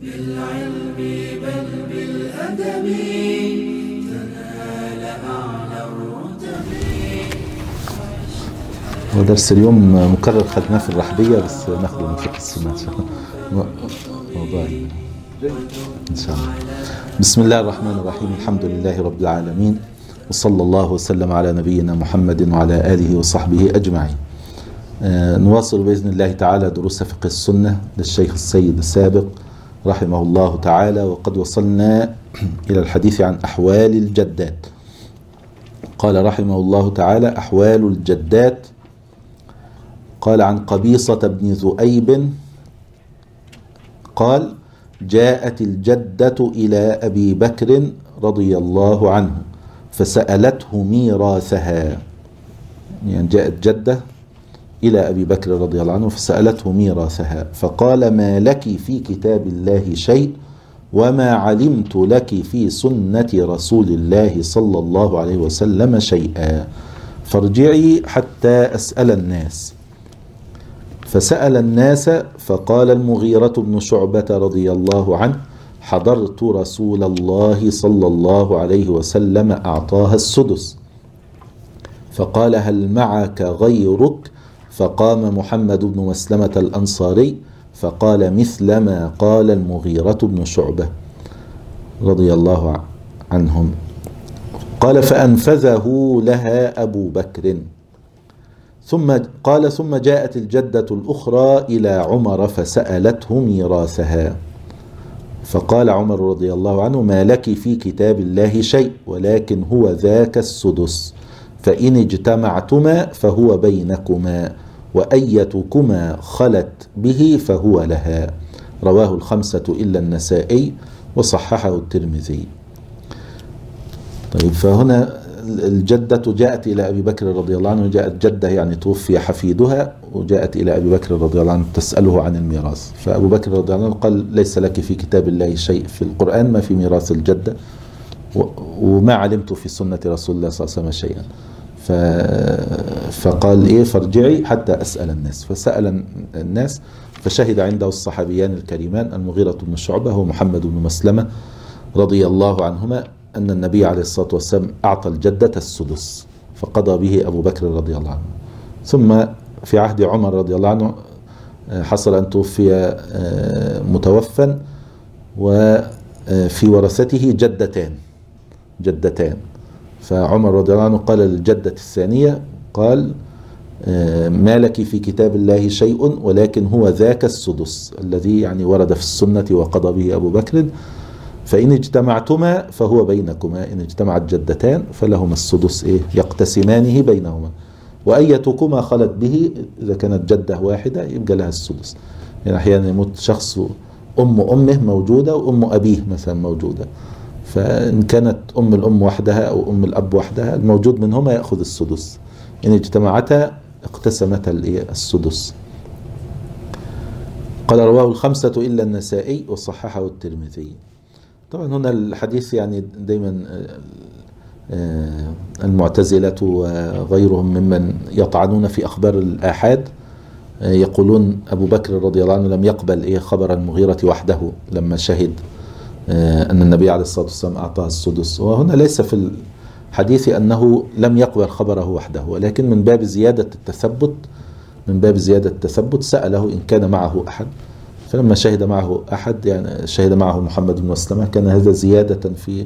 بالعلم بل بالأدب تنال أعلى الرتب. هو درس اليوم مكرر خدناه في الرحبية، بس ناخده من فقه السنة موضوع إن شاء الله. بسم الله الرحمن الرحيم، الحمد لله رب العالمين، وصلى الله وسلم على نبينا محمد وعلى آله وصحبه أجمعين. نواصل بإذن الله تعالى دروس فقه السنة للشيخ السيد السابق رحمه الله تعالى، وقد وصلنا إلى الحديث عن أحوال الجدات. قال رحمه الله تعالى: أحوال الجدات. قال عن قبيصة بن ذؤيب قال: جاءت الجدة إلى أبي بكر رضي الله عنه فسألته ميراثها. يعني جاءت جدة إلى أبي بكر رضي الله عنه فسألته ميراثها، فقال: ما لك في كتاب الله شيء وما علمت لك في سنة رسول الله صلى الله عليه وسلم شيئا، فارجعي حتى أسأل الناس. فسأل الناس فقال المغيرة بن شعبة رضي الله عنه: حضرت رسول الله صلى الله عليه وسلم أعطاها السدس، فقال: هل معك غيرك؟ فقام محمد بن مسلمة الأنصاري فقال مثل ما قال المغيرة بن شعبة رضي الله عنهم. قال: فأنفذه لها أبو بكر. ثم جاءت الجدة الأخرى إلى عمر فسألته ميراثها، فقال عمر رضي الله عنه: ما لك في كتاب الله شيء ولكن هو ذاك السدس، فإن اجتمعتما فهو بينكما، وأيتكما خلت به فهو لها. رواه الخمسة إلا النسائي وصححه الترمذي. طيب، فهنا الجدة جاءت إلى أبي بكر رضي الله عنه، جاءت جدة يعني توفي حفيدها، وجاءت إلى أبي بكر رضي الله عنه تسأله عن الميراث. فأبو بكر رضي الله عنه قال: ليس لك في كتاب الله شيء، في القرآن ما في ميراث الجدة، وما علمت في سنة رسول الله صلى الله عليه وسلم شيئا. فقال إيه: فارجعي حتى أسأل الناس. فسأل الناس فشهد عنده الصحابيان الكريمان المغيرة بن شعبة ومحمد بن مسلمة رضي الله عنهما أن النبي عليه الصلاة والسلام أعطى الجدة السدس، فقضى به أبو بكر رضي الله عنه. ثم في عهد عمر رضي الله عنه حصل أن توفي متوفى، وفي ورثته جدتان. فعمر رضي الله عنه قال للجدة الثانية، قال: ما لك في كتاب الله شيء ولكن هو ذاك السدس الذي يعني ورد في السنة وقضى به أبو بكر، فإن اجتمعتما فهو بينكما، إن اجتمعت جدتان فلهما السدس يقتسمانه بينهما، وأيتكما خلت به، إذا كانت جدة واحدة يبقى لها السدس. يعني أحيانا يموت شخص أمه موجودة وأم أبيه مثلا موجودة، فإن كانت أم الأم وحدها أو أم الأب وحدها، الموجود منهما يأخذ السدس، إن اجتمعتا اقتسمتا السدس. قال: رواه الخمسة إلا النسائي وصححه الترمذي. طبعا هنا الحديث يعني دايما المعتزلة وغيرهم ممن يطعنون في أخبار الآحاد يقولون أبو بكر رضي الله عنه لم يقبل خبر المغيرة وحده لما شهد أن النبي عليه الصلاة والسلام أعطاه السدس. وهنا ليس في الحديث أنه لم يقبل خبره وحده، ولكن من باب زيادة التثبت سأله إن كان معه أحد، فلما شهد معه أحد يعني شهد معه محمد بن مسلمة، كان هذا زيادة في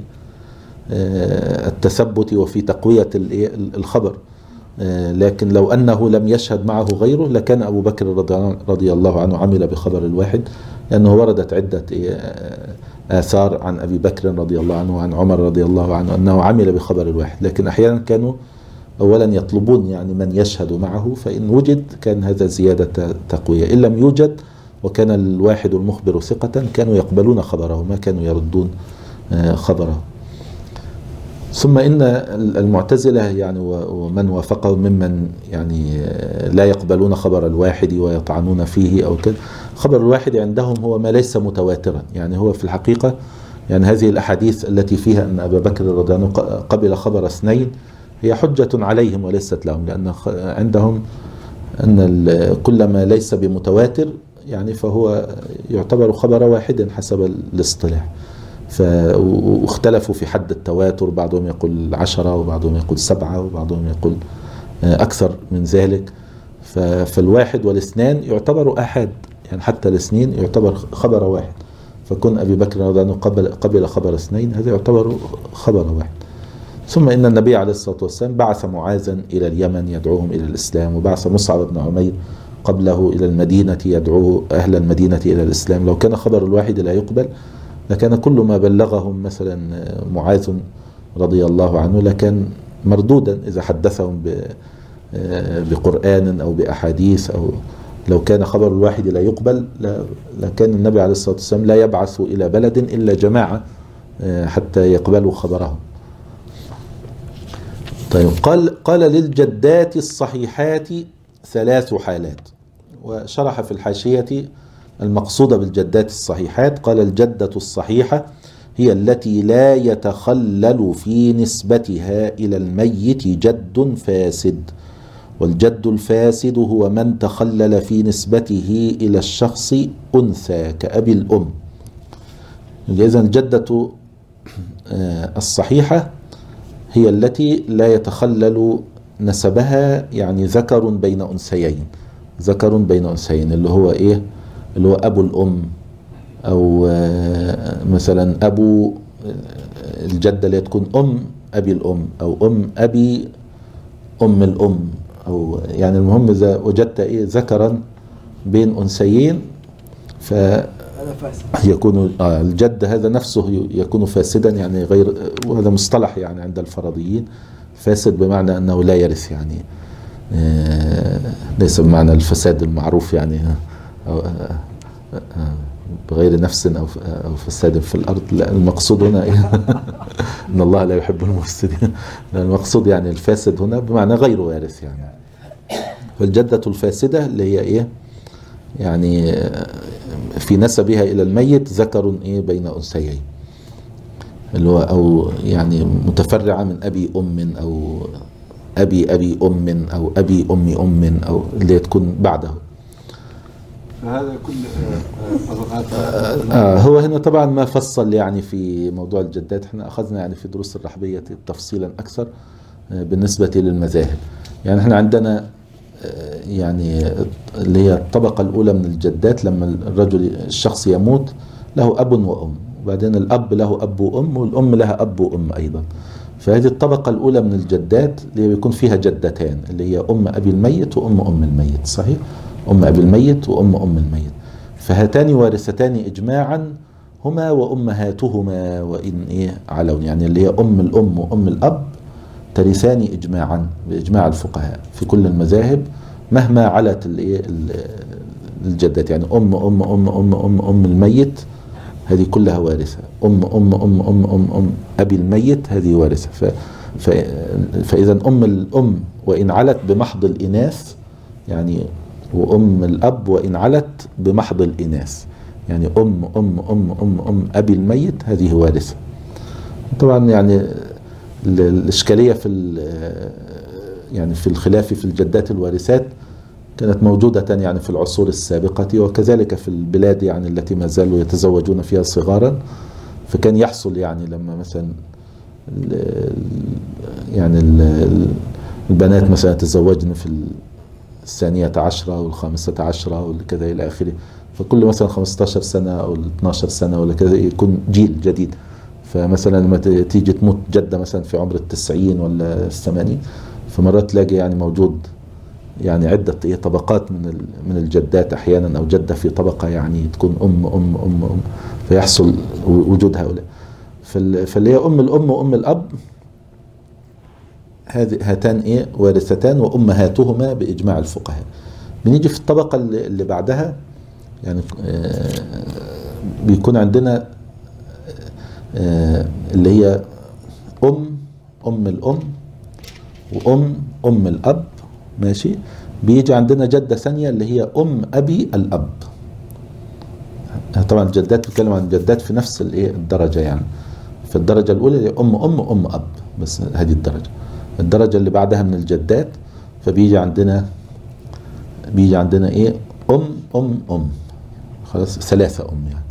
التثبت وفي تقوية الخبر. لكن لو أنه لم يشهد معه غيره لكان أبو بكر رضي الله عنه عمل بخبر الواحد، لأنه وردت عدة آثار عن أبي بكر رضي الله عنه وعن عمر رضي الله عنه أنه عمل بخبر الواحد. لكن أحيانا كانوا أولا يطلبون يعني من يشهد معه، فإن وجد كان هذا زيادة تقوية، إن لم يوجد وكان الواحد المخبر ثقة كانوا يقبلون خبره، ما كانوا يردون خبره. ثم إن المعتزلة يعني ومن وافقهم ممن يعني لا يقبلون خبر الواحد ويطعنون فيه أو كذا، خبر الواحد عندهم هو ما ليس متواترا. يعني هو في الحقيقة يعني هذه الأحاديث التي فيها أن أبا بكر رضي الله عنه قبل خبر اثنين هي حجة عليهم وليست لهم، لأن عندهم أن كل ما ليس بمتواتر يعني فهو يعتبر خبر واحد حسب الاصطلاح. واختلفوا في حد التواتر، بعضهم يقول 10 وبعضهم يقول 7 وبعضهم يقول أكثر من ذلك. فالواحد والاثنان يعتبر آحاد، يعني حتى الاثنين يعتبر خبر واحد. فكون أبي بكر رضي الله عنه قبل خبر اثنين، هذا يعتبر خبر واحد. ثم إن النبي عليه الصلاة والسلام بعث معاذا إلى اليمن يدعوهم إلى الإسلام، وبعث مصعب بن عمير قبله إلى المدينة يدعو أهل المدينة إلى الإسلام. لو كان خبر الواحد لا يقبل لكان كل ما بلغهم مثلا معاذ رضي الله عنه لكان مردودا إذا حدثهم بقرآن أو بأحاديث. أو لو كان خبر الواحد لا يقبل لكان النبي عليه الصلاة والسلام لا يبعث إلى بلد إلا جماعة حتى يقبلوا خبرهم. طيب، قال للجدات الصحيحات 3 حالات. وشرح في الحاشية المقصود بالجدات الصحيحات، قال: الجدة الصحيحة هي التي لا يتخلل في نسبتها إلى الميت جد فاسد، والجد الفاسد هو من تخلل في نسبته إلى الشخص أنثى كأبي الأم. إذن الجدة الصحيحة هي التي لا يتخلل نسبها، يعني ذكر بين أنثيين، ذكر بين أنثيين اللي هو إيه؟ اللي هو أبو الأم، أو مثلا أبو الجدة اللي تكون أم أبي الأم، أو أم أبي أم الأم، أو يعني المهم إذا وجدت إيه ذكرا بين أنثيين فيكون الجد هذا نفسه يكون فاسدا، يعني غير، وهذا مصطلح يعني عند الفرضيين، فاسد بمعنى أنه لا يرث، يعني ليس بمعنى الفساد المعروف يعني بغير نفس أو فساد في الأرض. لا، المقصود هنا إيه؟ إن الله لا يحب المفسدين. المقصود يعني الفاسد هنا بمعنى غير وارث يعني. فالجدة الفاسدة اللي هي إيه؟ يعني في نسبها إلى الميت ذكر إيه بين أنثيين، اللي هو أو يعني متفرعة من أبي أم، أو أبي أم، أو أبي أم، أو اللي تكون بعده. هذا كل طبقات. هو هنا طبعا ما فصل يعني في موضوع الجدات. احنا أخذنا يعني في دروس الرحبية تفصيلا أكثر بالنسبة للمذاهب. يعني احنا عندنا يعني اللي هي الطبقة الأولى من الجدات، لما الشخص يموت له أب وأم، وبعدين الأب له أب وأم، والأم لها أب وأم أيضا. فهذه الطبقة الأولى من الجدات اللي بيكون فيها جدتان، اللي هي أم أبي الميت وأم الميت، صحيح؟ أم أبي الميت وأم الميت. فهاتان وارثتان إجماعا هما وأمهاتهما وإن إيه علون، يعني اللي هي أم الأم وأم الأب ترثان إجماعا بإجماع الفقهاء في كل المذاهب مهما علت الجدات. يعني أم الميت هذه كلها وارثة. أم أبي الميت هذه وارثة. فإذا أم الأم وإن علت بمحض الإناث، يعني وأم الأب وإن علت بمحض الإناث، يعني أم أبي الميت هذه وارثة. طبعا يعني الإشكالية في الخلاف في الجدات الوارثات كانت موجودة يعني في العصور السابقة، وكذلك في البلاد يعني التي ما زالوا يتزوجون فيها صغارا. فكان يحصل يعني لما مثلا يعني البنات مثلا تزوجن في 12 أو 15 وكذا إلى آخره، فكل مثلا 15 سنة أو 12 سنة ولا كذا يكون جيل جديد. فمثلا لما تيجي تموت جدة مثلا في عمر 90 ولا 80، فمرات تلاقي يعني موجود يعني عدة طبقات من الجدات أحيانا، أو جدة في طبقة يعني تكون أم فيحصل وجود هؤلاء. فاللي هي أم الأم وأم الأب هاتان وارثتان وأمهاتهما بإجماع الفقهاء. بنيجي في الطبقة اللي بعدها، يعني بيكون عندنا اللي هي أم الأم وأم الأب، ماشي. بيجي عندنا جدة ثانية اللي هي أم أبي الأب. طبعا الجدات بتكلم عن الجدات في نفس الدرجة، يعني في الدرجة الأولى اللي أم أب، بس هذه الدرجة اللي بعدها من الجدات، فبيجي عندنا أم خلاص 3 أم يعني.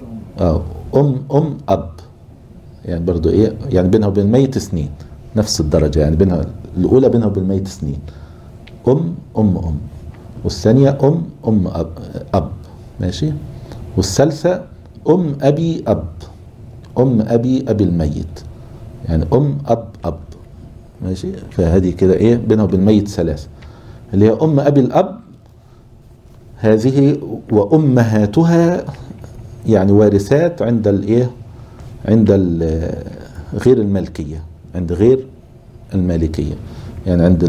أم أب يعني برضو إيه يعني بينها وبين الميت 2 نفس الدرجة يعني بينها الأولى بينها وبين الميت 2 أم والثانية أم أب ماشي. والثالثة أم أبي أبي الميت يعني أم أب ماشي. فهذه كده إيه بينها وبين الميت 3 اللي هي أم أبي الأب هذه وأمهاتها يعني وارثات عند الإيه عند غير المالكية عند غير المالكية يعني عند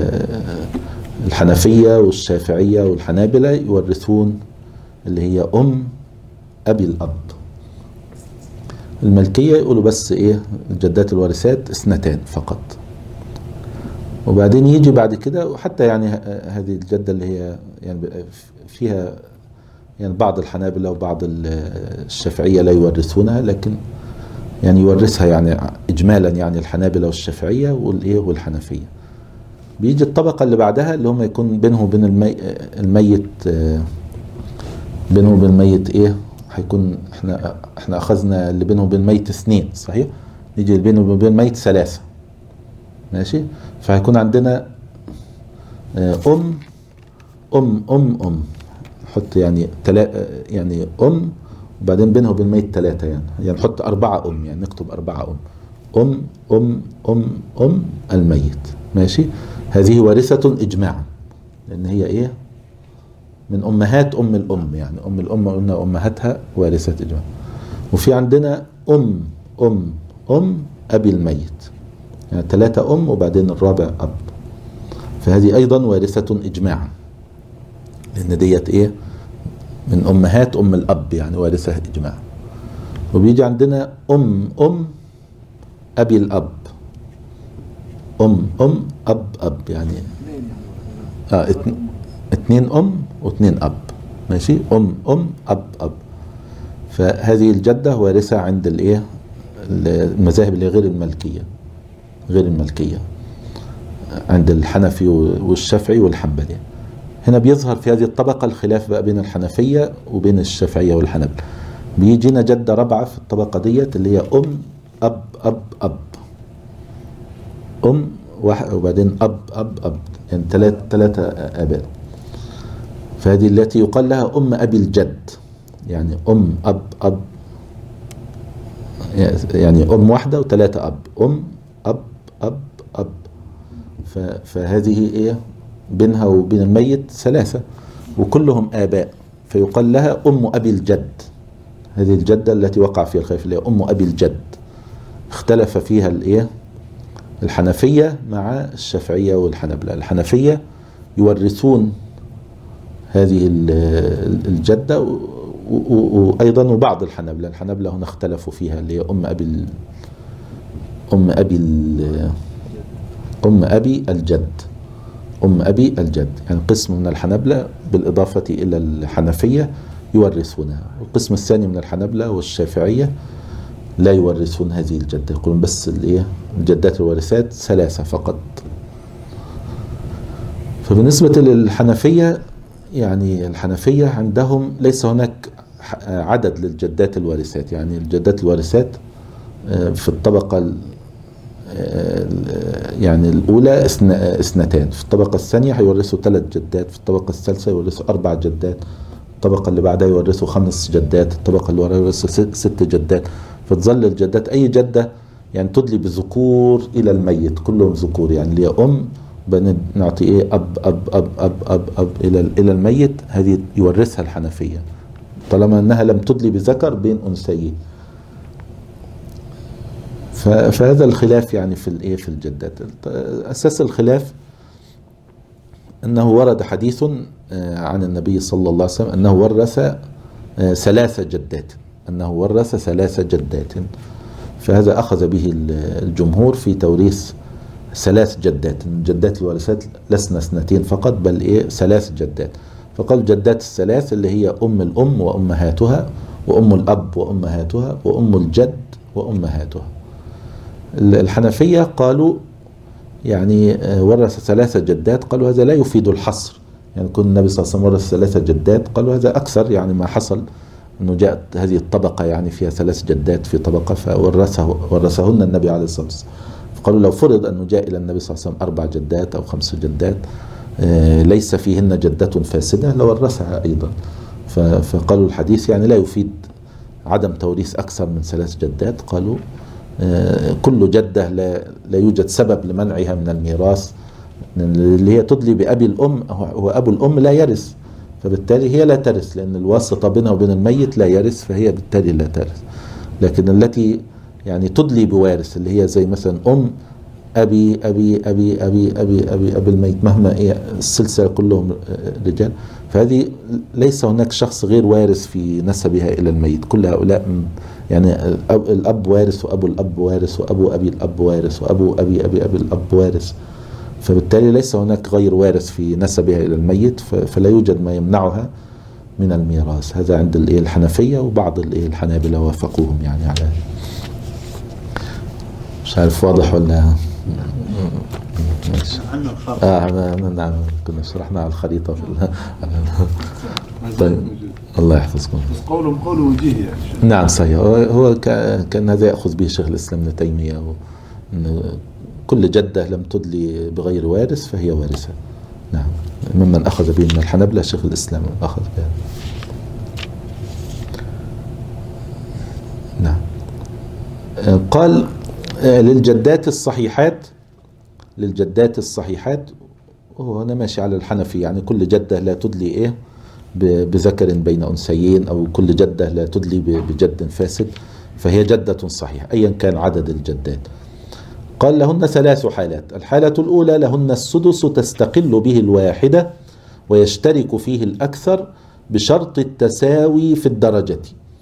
الحنفية والشافعية والحنابلة يورثون اللي هي أم أبي الأب. المالكية يقولوا بس إيه الجدات الوارثات 2 فقط. وبعدين يجي بعد كده وحتى يعني هذه الجدة اللي هي يعني فيها يعني بعض الحنابلة وبعض الشافعية لا يورثونها لكن يعني يورثها يعني إجمالا يعني الحنابلة والشافعية والإيه والحنفية. بيجي الطبقة اللي بعدها اللي هم يكون بينه وبين الميت بينه وبين الميت إيه هيكون احنا أخذنا اللي بينه وبين الميت 2 صحيح. نيجي اللي بينه وبين الميت 3 ماشي. فهيكون عندنا نحط يعني يعني وبعدين بينها وبين الميت 3 يعني نحط 4 يعني نكتب 4 الميت ماشي. هذه وارثة إجماعا لأن هي إيه من أمهات الأم يعني الأم قلنا أمهاتها وارثة إجماعا. وفي عندنا أم أبي الميت يعني 3 وبعدين الرابع أب. فهذه أيضا وارثة إجماعا لأن ديت إيه من أمهات الأب يعني وارثة إجماعا. وبيجي عندنا أم أبي الأب أب يعني 2 و2 أب ماشي. أب. فهذه الجدة وارثة عند الإيه المذاهب اللي غير المالكية عند الحنفي والشافعي والحنبلي. هنا بيظهر في هذه الطبقة الخلاف بقى بين الحنفية وبين الشافعية والحنبلة. بيجينا جدة رابعة في الطبقة ديت اللي هي أب وبعدين أب يعني 3 آباء. فهذه التي يقال لها أم أبي الجد يعني أب يعني واحدة و3 أب. فهذه إيه بينها وبين الميت 3 وكلهم آباء فيقال لها أم أبي الجد. هذه الجدة التي وقع فيها الخلاف اللي هي أم أبي الجد. اختلف فيها الإيه الحنفية مع الشافعية والحنبلة. الحنفية يورثون هذه الجدة وأيضا وبعض الحنبلة هنا اختلفوا فيها اللي هي أم أبي الجد يعني قسم من الحنبلة بالإضافة إلى الحنفية يورثونها. والقسم الثاني من الحنبلة والشافعية لا يورثون هذه الجدة يقولون بس الجدات الوارثات 3 فقط. فبالنسبة للحنفية يعني الحنفية عندهم ليس هناك عدد للجدات الوارثات يعني الجدات الوارثات في الطبقة يعني الأولى 2 في الطبقة الثانية هيورثوا 3 جدات في الطبقة الثالثة يورثوا 4 جدات الطبقة اللي بعدها يورثوا 5 جدات الطبقة اللي وراها يورثوا 6 جدات. فتظل الجدات أي جدة يعني تدلي بذكور إلى الميت كلهم ذكور يعني اللي هي نعطي إيه أب إلى الميت. هذه يورثها الحنفية طالما أنها لم تدلي بذكر بين أنثيين. فهذا الخلاف يعني في الجدات. أساس الخلاف أنه ورد حديث عن النبي صلى الله عليه وسلم أنه ورث 3 جدات فهذا أخذ به الجمهور في توريث 3 جدات. الجدات الوارثات لسنا 2 فقط بل 3 جدات. فقال جدات 3 اللي هي أم الأم وأمهاتها وأم الأب وأمهاتها وأم الجد وأمهاتها. الحنفية قالوا يعني ورث 3 جدات قالوا هذا لا يفيد الحصر يعني كل النبي صلى الله عليه وسلم ورث 3 جدات، قالوا هذا أكثر يعني ما حصل أنه جاءت هذه الطبقة يعني فيها 3 جدات في طبقة ورثهن النبي عليه الصلاة والسلام. فقالوا لو فرض أنه جاء إلى النبي صلى الله عليه وسلم 4 جدات أو 5 جدات ليس فيهن جدة فاسدة لورثها أيضا. فقالوا الحديث يعني لا يفيد عدم توريث أكثر من 3 جدات. قالوا كل جدة لا يوجد سبب لمنعها من الميراث، اللي هي تدلي بأبي الأم، وأبو الأم لا يرث، فبالتالي هي لا ترث، لأن الواسطة بينها وبين الميت لا يرث، فهي بالتالي لا ترث. لكن التي يعني تدلي بوارث اللي هي زي مثلا أم أبي أبي أبي أبي أبي أبي أبي الميت، مهما السلسلة كلهم رجال، فهذه ليس هناك شخص غير وارث في نسبها إلى الميت، كل هؤلاء يعني الأب وارث وأبو الأب وارث وأبو أبي الأب وارث وأبو أبي أبي أبي الأب وارث، فبالتالي ليس هناك غير وارث في نسبها إلى الميت، فلا يوجد ما يمنعها من الميراث. هذا عند الحنفية، وبعض الحنابلة وافقوهم يعني على هذا. مش عارف واضح ولا؟ نعم كنا شرحنا على الخريطة طيب الله يحفظكم. بس قول وجيه يعني. نعم صحيح، هو كان هذا يأخذ به شيخ الإسلام ابن تيمية، إن كل جدة لم تدلي بغير وارث فهي وارثة. نعم، ممن أخذ به من الحنبلة شيخ الإسلام أخذ به. نعم. قال للجدات الصحيحات، وهو هنا ماشي على الحنفي، يعني كل جدة لا تدلي بذكر بين أنثيين، أو كل جدة لا تدلي بجد فاسد، فهي جدة صحيحة أيا كان عدد الجدات. قال لهن 3 حالات. الحالة الأولى لهن السدس تستقل به الواحدة ويشترك فيه الأكثر بشرط التساوي في الدرجة.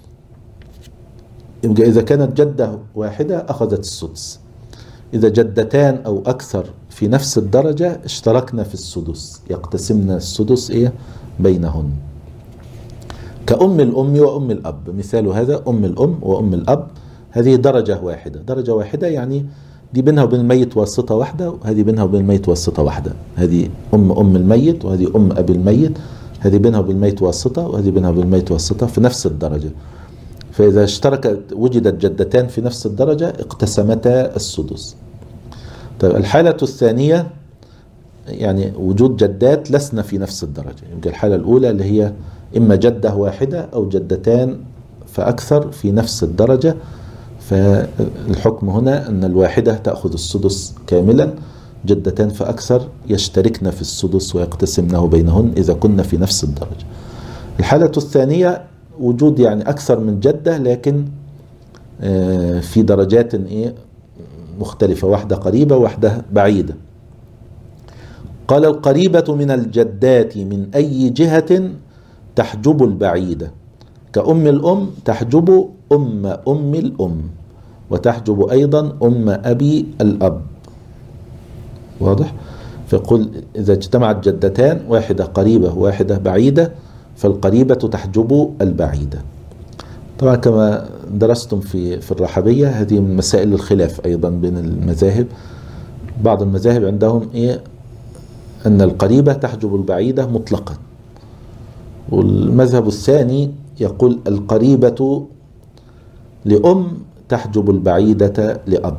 يبقى إذا كانت جدة واحدة أخذت السدس، إذا جدتان أو أكثر في نفس الدرجة اشتركنا في السدس، يقتسمنا السدس بينهن. كأم الأم وأم الأب، مثال هذا أم الأم وأم الأب، هذه درجة واحدة يعني دي بينها وبين الميت واسطة واحدة، وهذه بينها وبين الميت واسطة واحدة. هذه أم الميت، وهذه أم أبي الميت، هذه بينها وبين الميت واسطة، وهذه بينها وبين الميت واسطة في نفس الدرجة. فإذا وجدت جدتان في نفس الدرجة اقتسمتا السدس. طيب الحالة الثانية يعني وجود جدات لسنا في نفس الدرجة. يبقى الحالة الأولى اللي هي إما جدة واحدة أو جدتان فأكثر في نفس الدرجة، فالحكم هنا أن الواحدة تأخذ السدس كاملا، جدتان فأكثر يشتركن في السدس ويقتسمنه بينهن إذا كنا في نفس الدرجة. الحالة الثانية وجود يعني أكثر من جدة لكن في درجات مختلفة، واحدة قريبة واحدة بعيدة. قال القريبة من الجدات من أي جهة تحجب البعيدة، كأم الأم تحجب أم الأم، وتحجب أيضا أم أبي الأب. واضح؟ فيقول إذا اجتمعت جدتان، واحدة قريبة وواحدة بعيدة، فالقريبة تحجب البعيدة. طبعا كما درستم في الرحبية، هذه من مسائل الخلاف أيضا بين المذاهب. بعض المذاهب عندهم أن القريبة تحجب البعيدة مطلقا، والمذهب الثاني يقول القريبة لأم تحجب البعيدة لأب،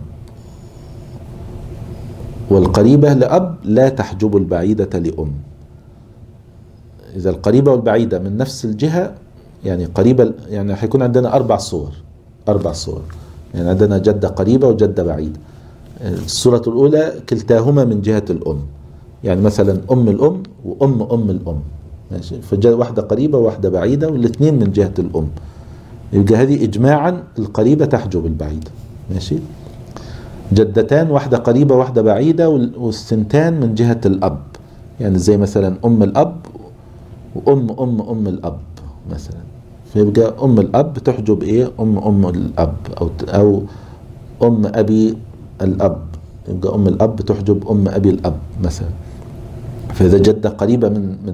والقريبة لأب لا تحجب البعيدة لأم. إذا القريبة والبعيدة من نفس الجهة، يعني قريبة يعني هيكون عندنا أربع صور، يعني عندنا جدة قريبة وجدة بعيدة. الصورة الأولى كلتاهما من جهة الأم، يعني مثلا أم الأم وأم الأم، ماشي، واحدة قريبة وواحدة بعيدة والاثنين من جهة الأم، يبقى هذه إجماعا القريبة تحجب البعيدة. ماشي. جدتان، واحدة قريبة واحدة بعيدة والثنتان من جهة الأب، يعني زي مثلا أم الأب وأم الأب مثلا، فيبقى أم الأب تحجب أم الأب، أو أم أبي الأب، يبقى أم الأب تحجب أم أبي الأب مثلا. فإذا جدة قريبة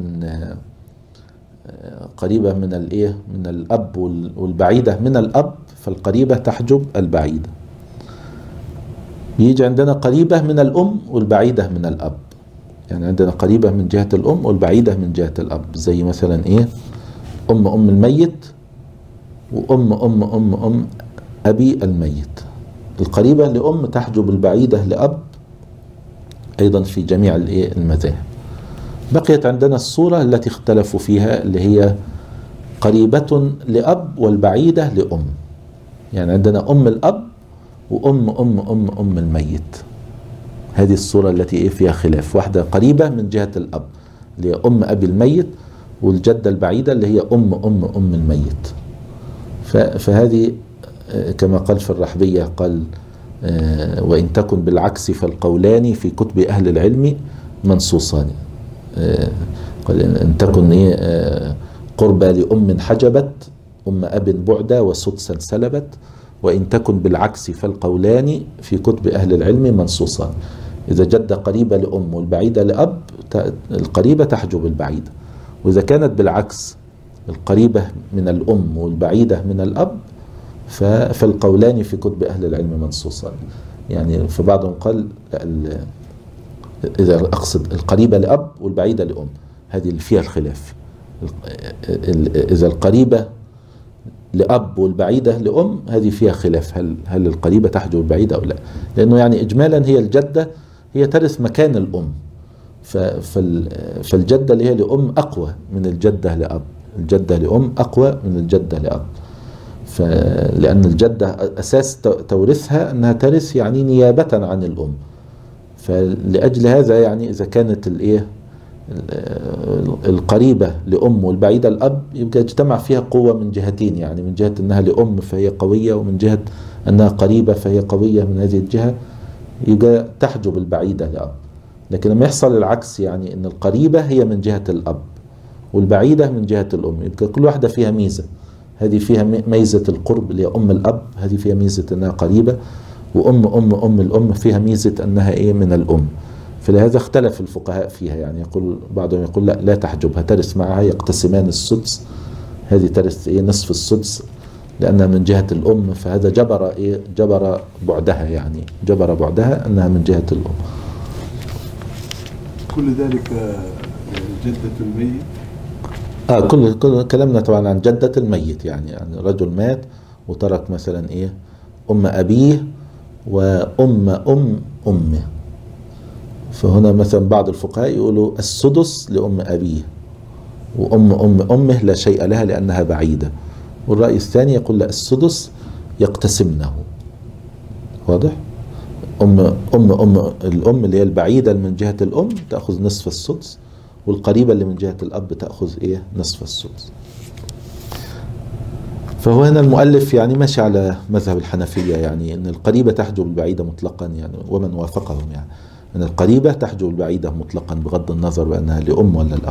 من الأب والبعيدة من الأب، فالقريبة تحجب البعيدة. يجي عندنا قريبة من الأم والبعيدة من الأب، يعني عندنا قريبة من جهة الأم والبعيدة من جهة الأب، زي مثلا إيه أم الميت وأم أبي الميت. القريبة لأم تحجب البعيدة لأب أيضا في جميع المذاهب. بقيت عندنا الصورة التي اختلفوا فيها اللي هي قريبة لأب والبعيدة لأم. يعني عندنا أم الأب وأم الميت. هذه الصورة التي فيها خلاف، واحدة قريبة من جهة الأب اللي هي أم أبي الميت، والجدة البعيدة اللي هي أم الميت. فهذه كما قال في الرحبية قال وإن تكن بالعكس فالقولان في كتب أهل العلم منصوصان. قال إن تكن قربى لأم حجبت أم أب بعدى وسدسا سلبت، وإن تكن بالعكس فالقولان في كتب أهل العلم منصوصان. إذا جد قريبة لأم والبعيدة لأب القريبة تحجب البعيدة، وإذا كانت بالعكس القريبة من الأم والبعيدة من الأب فالقولان في كتب أهل العلم منصوصان. يعني فبعضهم قال إذا أقصد القريبة لأب والبعيدة لأم، هذه اللي فيها الخلاف. إذا القريبة لأب والبعيدة لأم هذه فيها خلاف، هل القريبة تحجب البعيدة أو لا؟ لأنه يعني إجمالا هي الجدة هي ترث مكان الأم، فالجدة اللي هي لأم أقوى من الجدة لأب، الجدة لأم أقوى من الجدة لأب. لأن الجدة أساس تورثها أنها ترث يعني نيابة عن الأم، فلأجل هذا يعني إذا كانت القريبة لأم والبعيدة الأب يبقى اجتمع فيها قوة من جهتين، يعني من جهة أنها لأم فهي قوية، ومن جهة أنها قريبة فهي قوية من هذه الجهة، يبقى تحجب البعيدة لأب. لكن لما يحصل العكس، يعني أن القريبة هي من جهة الأب والبعيدة من جهة الأم، يبقى كل واحدة فيها ميزة. هذه فيها ميزة القرب اللي هي أم الأب، هذه فيها ميزة أنها قريبة، وأم الأم فيها ميزة أنها من الأم. فلهذا اختلف الفقهاء فيها، يعني يقول بعضهم يقول لا تحجبها، ترث معها، يقتسمان السدس، هذه ترث نصف السدس لأنها من جهة الأم، فهذا جبر بعدها، يعني جبر بعدها أنها من جهة الأم. كل ذلك جدة الميت. كل كلامنا طبعا عن جدة الميت، يعني رجل مات وترك مثلا أم أبيه أمه، فهنا مثلا بعض الفقهاء يقولوا السدس لأم أبيه، أمه لا شيء لها لأنها بعيدة. والرأي الثاني يقول لا، السدس يقتسمنه. واضح؟ الأم اللي هي البعيدة من جهة الأم تأخذ نصف السدس، والقريبة اللي من جهة الأب تأخذ نصف السدس. فهو هنا المؤلف يعني ماشي على مذهب الحنفية، يعني أن القريبة تحجب البعيدة مطلقا، يعني ومن وافقهم، يعني أن القريبة تحجب البعيدة مطلقا بغض النظر بأنها لأم ولا الأب.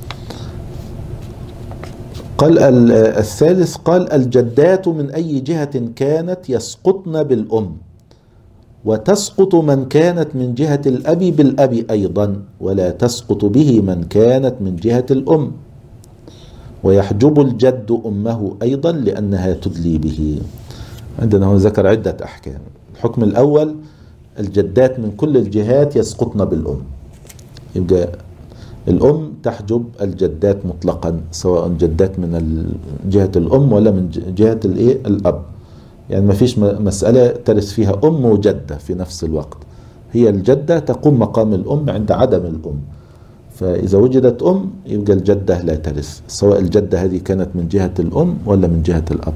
قال الثالث، قال الجدات من أي جهة كانت يسقطن بالأم، وتسقط من كانت من جهة الأب بالأب أيضا، ولا تسقط به من كانت من جهة الأم، ويحجب الجد أمه أيضا لأنها تدلي به. عندنا هنا ذكر عدة أحكام. الحكم الأول الجدات من كل الجهات يسقطن بالأم، يبقى الأم تحجب الجدات مطلقا، سواء جدات من جهة الأم ولا من جهة الأب. يعني ما فيش مسألة ترث فيها أم وجدة في نفس الوقت، هي الجدة تقوم مقام الأم عند عدم الأم. فإذا وجدت أم يبقى الجدة لا ترث، سواء الجدة هذه كانت من جهة الأم ولا من جهة الأب.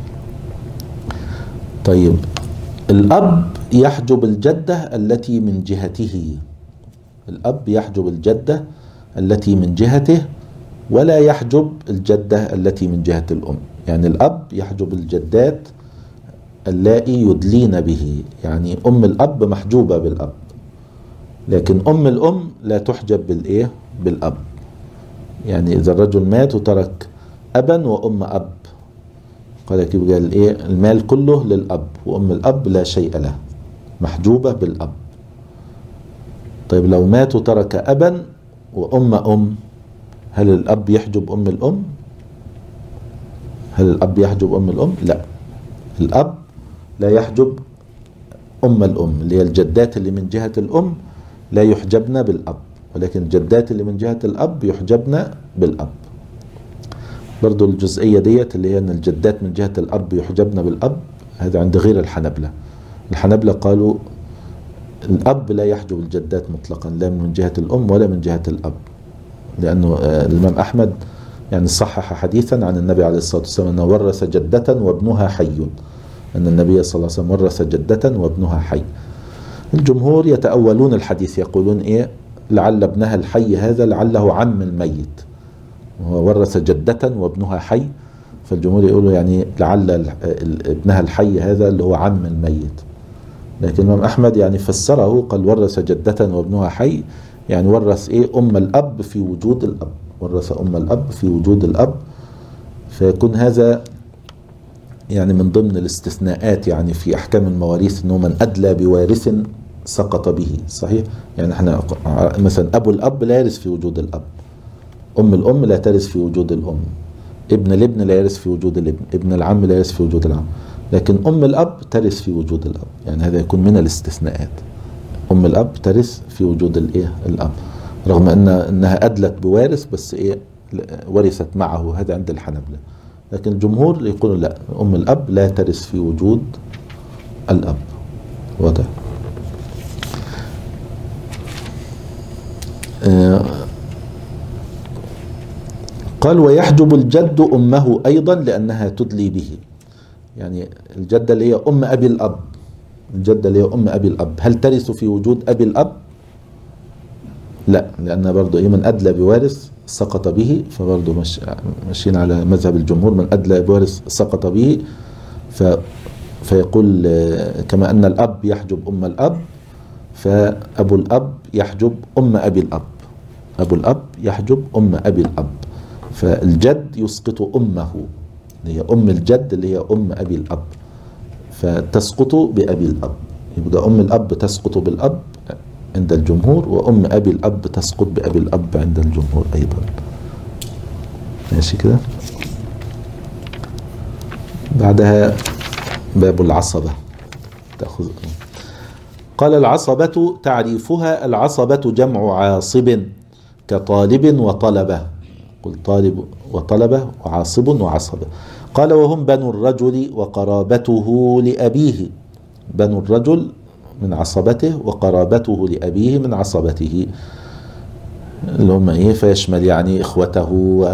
طيب، الأب يحجب الجدة التي من جهته، الأب يحجب الجدة التي من جهته، ولا يحجب الجدة التي من جهة الأم. يعني الأب يحجب الجدات اللائي يدلين به، يعني أم الأب محجوبة بالأب، لكن أم الأم لا تحجب بالأب. يعني إذا الرجل مات وترك أبا وأم أب، قال لك يبقى المال كله للأب، وأم الأب لا شيء له، محجوبة بالأب. طيب لو مات وترك أبا وأم، هل الأب يحجب أم الأم؟ هل الأب يحجب أم الأم؟ لا، الأب لا يحجب أم الأم، اللي هي الجدات اللي من جهة الأم لا يحجبن بالأب، ولكن الجدات اللي من جهة الأب يحجبن بالأب. برضو الجزئية ديت اللي هي أن الجدات من جهة الأب يحجبن بالأب، هذا عند غير الحنبلة. الحنبلة قالوا الأب لا يحجب الجدات مطلقا، لا من جهة الأم ولا من جهة الأب، لأنه الإمام أحمد يعني صحح حديثا عن النبي عليه الصلاة والسلام أنه ورث جدة وابنها حي، أن النبي صلى الله عليه وسلم ورث جدة وابنها حي. الجمهور يتأولون الحديث، يقولون إيه لعل ابنها الحي هذا لعله عم الميت، وهو ورث جدة وابنها حي، فالجمهور يقولوا يعني لعل ابنها الحي هذا اللي هو عم الميت. لكن الإمام أحمد يعني فسره، قال ورث جدة وابنها حي، يعني ورث إيه أم الأب في وجود الأب، ورث أم الأب في وجود الأب. فيكون هذا يعني من ضمن الاستثناءات يعني في أحكام المواريث، أنه من أدلى بوارث سقط به. صحيح، يعني احنا مثلا أبو الأب لا يرث في وجود الأب، أم الأم لا ترث في وجود الأم، ابن الابن لا يرث في وجود الابن، ابن العم لا يرث في وجود العم، لكن أم الأب ترث في وجود الأب. يعني هذا يكون من الاستثناءات، أم الأب ترث في وجود الإيه الأب، رغم أنها أدلت بوارث بس إيه ورثت معه، هذا عند الحنبلة. لكن الجمهور يقولون لا، أم الأب لا ترث في وجود الأب. واضح؟ قال ويحجب الجد أمه أيضا لأنها تدلي به. يعني الجدة اللي هي أم أبي الأب، الجدة اللي هي أم أبي الأب هل ترث في وجود أبي الأب؟ لا، لأنها برضو إيه من أدلى بوارث سقط به، فبرضو ماشيين على مذهب الجمهور، من أدلى بوارث سقط به. فيقول كما أن الأب يحجب أم الأب، فأبو الأب يحجب أم أبي الأب، أبو الأب يحجب أم أبي الأب، فالجد يسقط أمه اللي هي أم الجد اللي هي أم أبي الأب، فتسقط بأبي الأب. يبقى أم الأب تسقط بالأب عند الجمهور، وأم أبي الأب تسقط بأبي الأب عند الجمهور أيضا. ماشي كده. بعدها باب العصبة تأخذ. قال العصبة تعريفها: العصبة جمع عاصب كطالب وطلبة، قل طالب وطلبة وعاصب وعصبة. قال وهم بنو الرجل وقرابته لأبيه، بنو الرجل من عصبته وقرابته لأبيه من عصبته، اللي هم إيه فيشمل يعني إخوته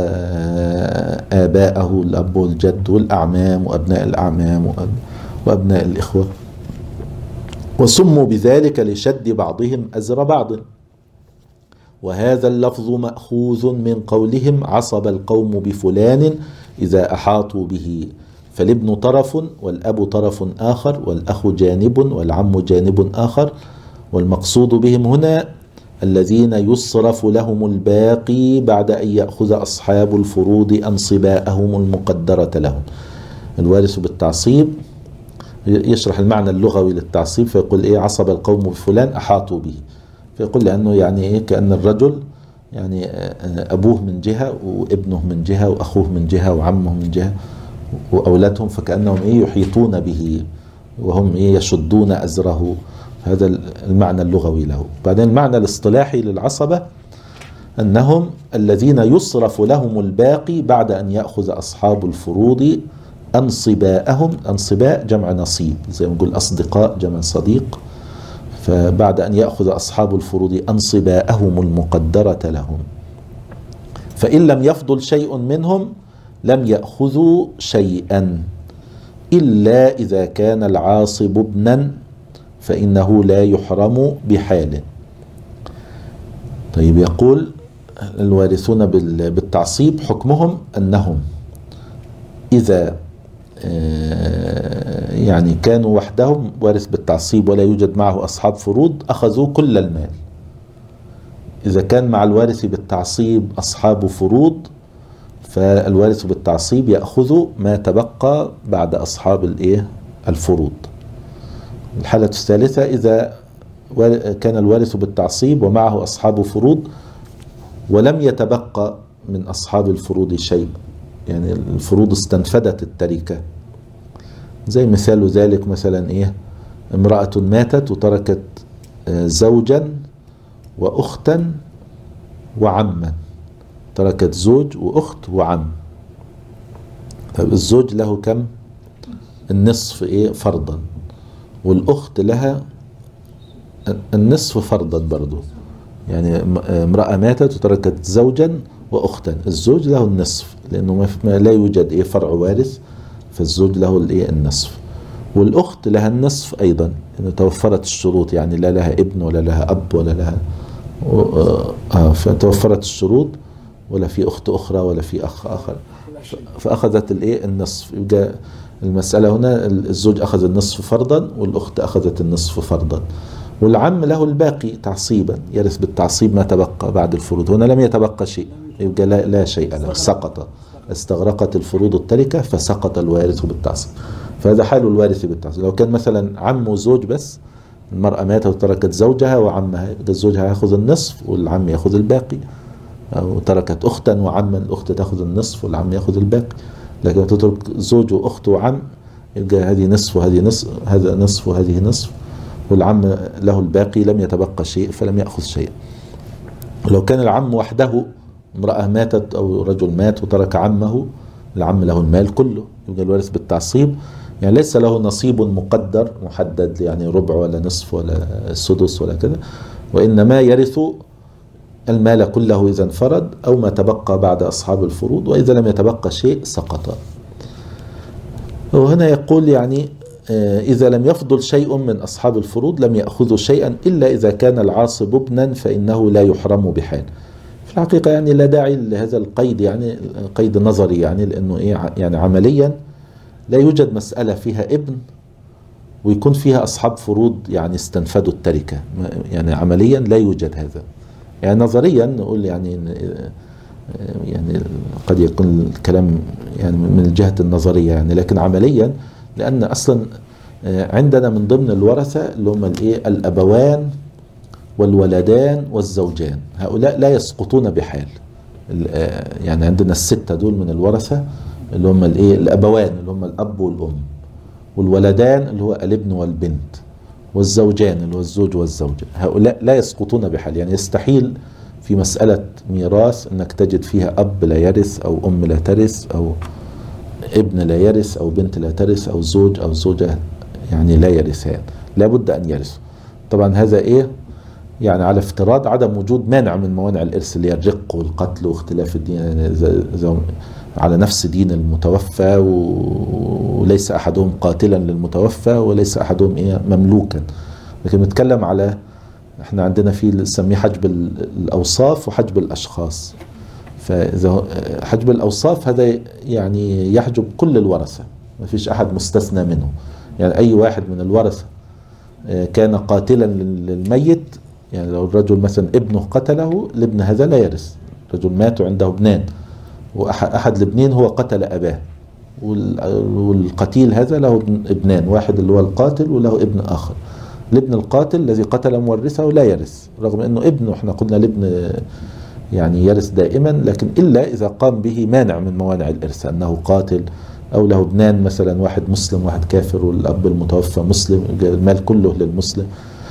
وآباءه الأب والجد والأعمام وأبناء الأعمام وأبناء الإخوة. وسموا بذلك لشد بعضهم أزر بعض. وهذا اللفظ مأخوذ من قولهم عصب القوم بفلان إذا أحاطوا به، فالابن طرف والأب طرف آخر والأخ جانب والعم جانب آخر، والمقصود بهم هنا الذين يصرف لهم الباقي بعد أن يأخذ أصحاب الفروض أنصباءهم المقدرة لهم. الوارث بالتعصيب يشرح المعنى اللغوي للتعصيب، فيقول إيه عصب القوم بفلان أحاطوا به، فيقول لأنه يعني إيه كأن الرجل يعني أبوه من جهة وابنه من جهة وأخوه من جهة وعمه من جهة وأولادهم، فكأنهم إيه يحيطون به وهم إيه يشدون أزره. هذا المعنى اللغوي له. بعدين المعنى الاصطلاحي للعصبة أنهم الذين يصرف لهم الباقي بعد أن يأخذ أصحاب الفروض أنصباءهم، أنصباء جمع نصيب، زي ما نقول أصدقاء جمع صديق، فبعد أن يأخذ أصحاب الفروض أنصباءهم المقدرة لهم، فإن لم يفضل شيء منهم لم يأخذوا شيئا إلا إذا كان العاصب ابنا فإنه لا يحرم بحال. طيب يقول الوارثون بالتعصيب حكمهم أنهم إذا يعني كانوا وحدهم وارث بالتعصيب ولا يوجد معه أصحاب فروض أخذوا كل المال. إذا كان مع الوارث بالتعصيب أصحاب فروض فالوارث بالتعصيب يأخذ ما تبقى بعد أصحاب الفروض. الحالة الثالثة إذا كان الوارث بالتعصيب ومعه أصحاب فروض ولم يتبقى من أصحاب الفروض شيء، يعني الفروض استنفدت التركة، زي مثال ذلك مثلا امرأة ماتت وتركت زوجا وأختا وعما، تركت زوج وأخت وعم. طيب الزوج له كم؟ النصف إيه فرضا، والأخت لها النصف فرضا برضو. يعني امرأة ماتت وتركت زوجا وأختا، الزوج له النصف لأنه لا يوجد إيه فرع وارث، فالزوج له الإيه النصف. والأخت لها النصف أيضا إنه توفرت الشروط، يعني لا لها ابن ولا لها أب ولا لها فتوفرت الشروط، ولا في أخت أخرى ولا في أخ آخر، فأخذت الإيه النصف. يبقى المسألة هنا الزوج أخذ النصف فرضا والأخت أخذت النصف فرضا. والعم له الباقي تعصيبا، يرث بالتعصيب ما تبقى بعد الفروض. هنا لم يتبقى شيء، يبقى لا شيء له، سقط، استغرقت الفروض التركة فسقط الوارث بالتعصيب. فهذا حال الوارث بالتعصيب. لو كان مثلا عم وزوج بس، المرأة ماتت وتركت زوجها وعمها، زوجها يأخذ النصف والعم يأخذ الباقي. أو تركت أختا وعما، الأخت تأخذ النصف والعم يأخذ الباقي. لكن تترك زوج وأخت وعم، يبقى هذه نصف وهذه نصف، هذا نصف وهذه نصف، والعم له الباقي، لم يتبقى شيء فلم يأخذ شيء. لو كان العم وحده، امرأة ماتت أو رجل مات وترك عمه، العم له المال كله، يبقى الوارث بالتعصيب. يعني ليس له نصيب مقدر محدد، يعني ربع ولا نصف ولا سدس ولا كذا، وإنما يرث المال كله إذا انفرد أو ما تبقى بعد أصحاب الفروض، وإذا لم يتبقى شيء سقط. وهنا يقول يعني إذا لم يفضل شيء من أصحاب الفروض لم يأخذوا شيئا إلا إذا كان العاصب ابنا فإنه لا يحرم بحال. في الحقيقة يعني لا داعي لهذا القيد، يعني قيد نظري، يعني لأنه إيه يعني عمليا لا يوجد مسألة فيها ابن ويكون فيها أصحاب فروض يعني استنفدوا التركة، يعني عمليا لا يوجد هذا. يعني نظريا نقول يعني قد يكون الكلام يعني من الجهة النظرية يعني، لكن عمليا لأن أصلا عندنا من ضمن الورثة اللي هم الإيه الأبوان والولدان والزوجان، هؤلاء لا يسقطون بحال. يعني عندنا الستة دول من الورثة اللي هم الإيه الأبوان اللي هم الأب والأم، والولدان اللي هو الابن والبنت، والزوجان اللي هو الزوج والزوجة، هؤلاء لا يسقطون بحال. يعني يستحيل في مسألة ميراث أنك تجد فيها أب لا يرث أو أم لا ترث أو ابن لا يرث أو بنت لا ترث أو زوج أو زوجة يعني لا يرثان، لا بد أن يرث. طبعا هذا إيه يعني على افتراض عدم وجود مانع من موانع الإرث اللي هي الرق والقتل واختلاف الدين، يعني على نفس دين المتوفى وليس أحدهم قاتلا للمتوفى وليس أحدهم إيه مملوكا. لكن نتكلم على احنا عندنا في نسميه حجب الأوصاف وحجب الأشخاص. فإذا حجب الأوصاف هذا يعني يحجب كل الورثة، ما فيش أحد مستثنى منه. يعني أي واحد من الورثة كان قاتلا للميت، يعني لو الرجل مثلا ابنه قتله، الابن هذا لا يرث. رجل مات وعنده ابنان وأحد الابنين هو قتل أباه، والقتيل هذا له ابنان، واحد اللي هو القاتل وله ابن آخر. الابن القاتل الذي قتل مورثه لا يرث، رغم أنه ابنه، احنا قلنا الابن يعني يرث دائما، لكن إلا إذا قام به مانع من موانع الإرث، أنه قاتل أو له ابنان مثلا، واحد مسلم واحد كافر والأب المتوفى مسلم، المال كله للمسلم.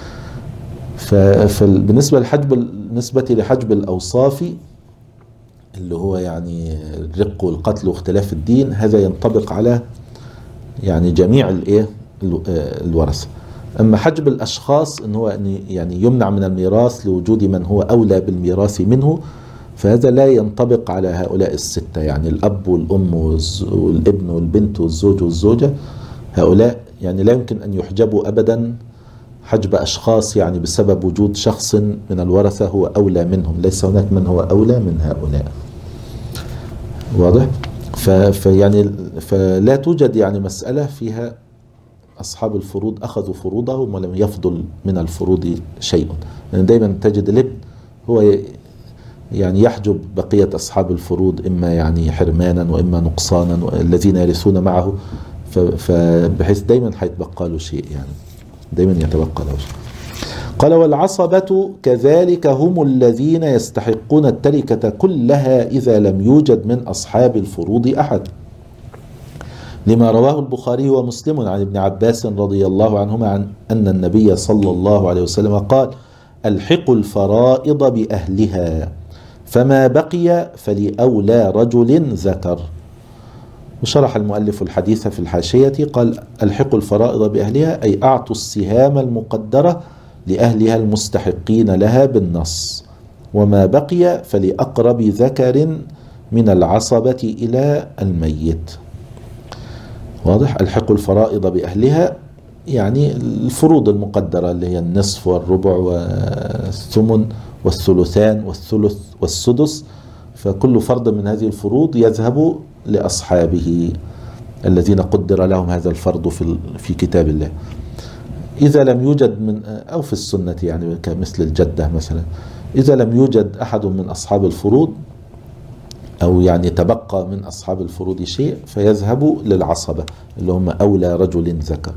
فبالنسبة لحجب الأوصاف اللي هو يعني الرق والقتل واختلاف الدين، هذا ينطبق على يعني جميع الورثة. أما حجب الأشخاص إن هو يعني يمنع من الميراث لوجود من هو أولى بالميراث منه، فهذا لا ينطبق على هؤلاء الستة، يعني الأب والأم والابن والبنت والزوج والزوجة، هؤلاء يعني لا يمكن أن يحجبوا أبدا حجب أشخاص، يعني بسبب وجود شخص من الورثة هو أولى منهم، ليس هناك من هو أولى من هؤلاء. واضح؟ فلا توجد يعني مسألة فيها أصحاب الفروض أخذوا فروضهم ولم يفضل من الفروض شيء، يعني دائما تجد الابن هو يعني يحجب بقية أصحاب الفروض، إما يعني حرمانا وإما نقصانا، الذين يرثون معه، فبحيث دائما حيتبقى له شيء، يعني دائما يتبقى له شيء. قال والعصبة كذلك هم الذين يستحقون التركة كلها إذا لم يوجد من أصحاب الفروض أحد، لما رواه البخاري ومسلم عن ابن عباس رضي الله عنهما عن أن النبي صلى الله عليه وسلم قال: الحقوا الفرائض بأهلها، فما بقي فلأولى رجل ذكر. وشرح المؤلف الحديث في الحاشية قال: ألحقوا الفرائض بأهلها، أي أعطوا السهام المقدرة لأهلها المستحقين لها بالنص، وما بقي فلأقرب ذكر من العصبة إلى الميت. واضح؟ ألحقوا الفرائض بأهلها يعني الفروض المقدرة اللي هي النصف والربع والثمن والثلثان والثلث والسدس، فكل فرد من هذه الفروض يذهب لأصحابه الذين قدر لهم هذا الفرض في كتاب الله. إذا لم يوجد من أو في السنة يعني كمثل الجدة مثلا، إذا لم يوجد أحد من أصحاب الفروض أو يعني تبقى من أصحاب الفروض شيء فيذهب للعصبة اللي هم أولى رجل ذكر.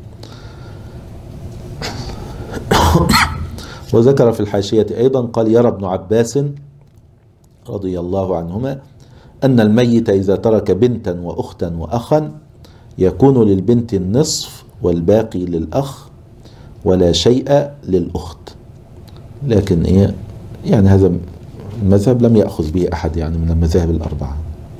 وذكر في الحاشية أيضا قال: يرى ابن عباس رضي الله عنهما أن الميت إذا ترك بنتا وأختا وأخا يكون للبنت النصف والباقي للأخ ولا شيء للأخت. لكن إيه يعني هذا المذهب لم يأخذ به أحد يعني من المذاهب الأربعة.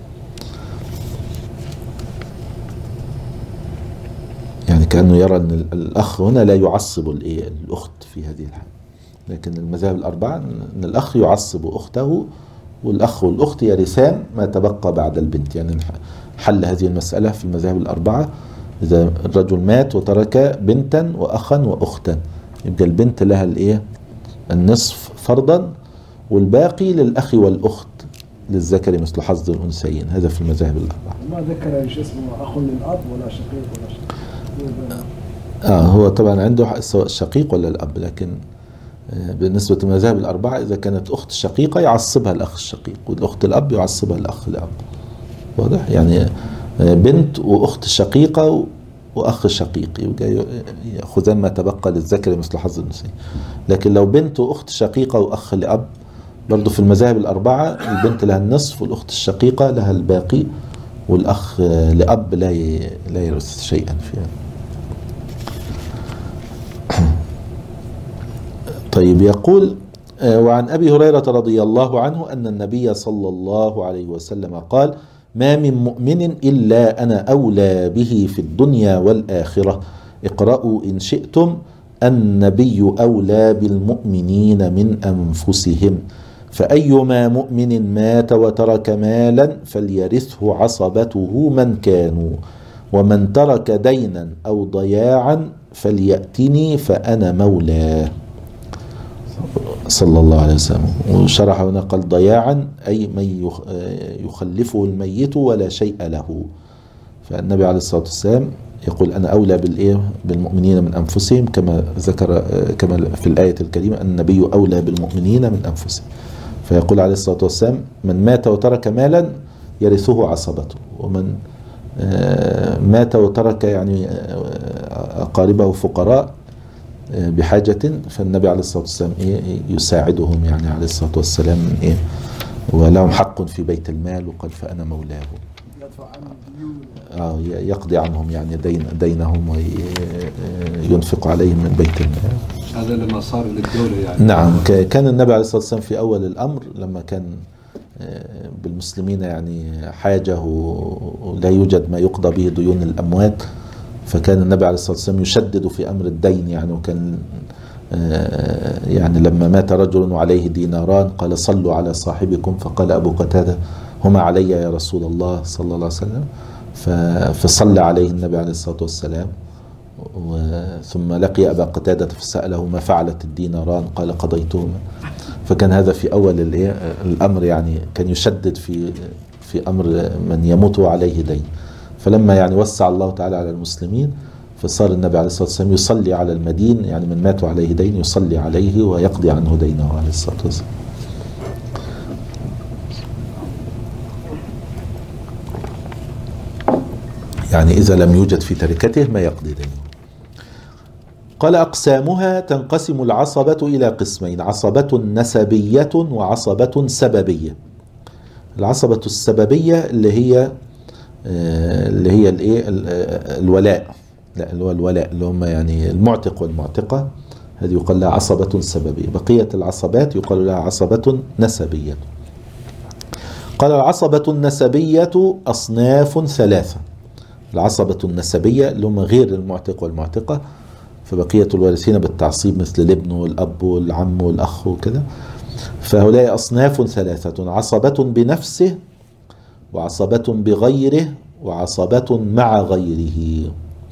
يعني كأنه يرى أن الأخ هنا لا يعصب الأخت في هذه الحالة، لكن المذاهب الأربعة أن الأخ يعصب أخته والأخ والأخت يرثان ما تبقى بعد البنت. يعني حل هذه المسألة في المذاهب الأربعة: إذا الرجل مات وترك بنتا وأخا وأختا يبقى البنت لها النصف فرضا، والباقي للأخ والأخت للذكر مثل حظ الأنثيين. هذا في المذاهب الأربعة. ما ذكر ايش اسمه أخ للأب ولا شقيق ولا شقيق. هو طبعا عنده سواء الشقيق ولا الأب، لكن بالنسبة للمذاهب الأربعة إذا كانت أخت شقيقة يعصبها الأخ الشقيق، والأخت الأب يعصبها الأخ الأب. واضح؟ يعني بنت وأخت شقيقة وأخ شقيق يبقى يأخذان ما تبقى للذكر مثل حظ الأنثيين. لكن لو بنت وأخت شقيقة وأخ لأب برضو في المذاهب الأربعة البنت لها النصف والأخت الشقيقة لها الباقي، والأخ لأب لا يرث شيئا فيها. طيب، يقول: وعن أبي هريرة رضي الله عنه أن النبي صلى الله عليه وسلم قال: ما من مؤمن إلا أنا أولى به في الدنيا والآخرة، اقرأوا إن شئتم، النبي أولى بالمؤمنين من أنفسهم، فأيما مؤمن مات وترك مالا فليرثه عصبته من كانوا، ومن ترك دينا أو ضياعا فليأتني فأنا مولاه، صلى الله عليه وسلم. وشرح هنا قال: ضياعا أي من يخلفه الميت ولا شيء له. فالنبي عليه الصلاة والسلام يقول: أنا أولى بالمؤمنين من أنفسهم، كما ذكر كما في الآية الكريمة: النبي أولى بالمؤمنين من أنفسهم. فيقول عليه الصلاة والسلام: من مات وترك مالا يرثه عصبته، ومن مات وترك يعني أقاربه فقراء بحاجة فالنبي عليه الصلاة والسلام يساعدهم يعني عليه الصلاة والسلام ولهم حق في بيت المال، وقال: فأنا مولاه. يقضي عنهم يعني دينهم وينفق عليهم من بيت المال. هذا لما صار للدولة يعني. نعم، كان النبي عليه الصلاة والسلام في أول الأمر لما كان بالمسلمين يعني حاجة ولا يوجد ما يقضى به ديون الأموات، فكان النبي عليه الصلاة والسلام يشدد في أمر الدين يعني. وكان يعني لما مات رجل وعليه ديناران قال: صلوا على صاحبكم، فقال أبو قتادة: هما علي يا رسول الله صلى الله عليه وسلم، فصلى عليه النبي عليه الصلاة والسلام. ثم لقي أبا قتادة فسأله: ما فعلت الديناران؟ قال: قضيتهما. فكان هذا في أول الأمر يعني، كان يشدد في أمر من يموت عليه دين. فلما يعني وسع الله تعالى على المسلمين فصار النبي عليه الصلاة والسلام يصلي على المدين، يعني من مات عليه دين يصلي عليه ويقضي عنه دينه عليه الصلاة والسلام. يعني إذا لم يوجد في تركته ما يقضي دينه. قال: أقسامها: تنقسم العصبة إلى قسمين: عصبة نسبية وعصبة سببية. العصبة السببية اللي هي الولاء، لا اللي هو الولاء اللي هم يعني المعتق والمعتقة، هذه يقال لها عصبة سببية. بقية العصبات يقال لها عصبة نسبية. قال العصبة النسبية أصناف ثلاثة. العصبة النسبية اللي هم غير المعتق والمعتقة، فبقية الوارثين بالتعصيب مثل الابن والأب والعم والأخ وكذا، فهؤلاء أصناف ثلاثة: عصبة بنفسه، وعصبة بغيره، وعصبة مع غيره.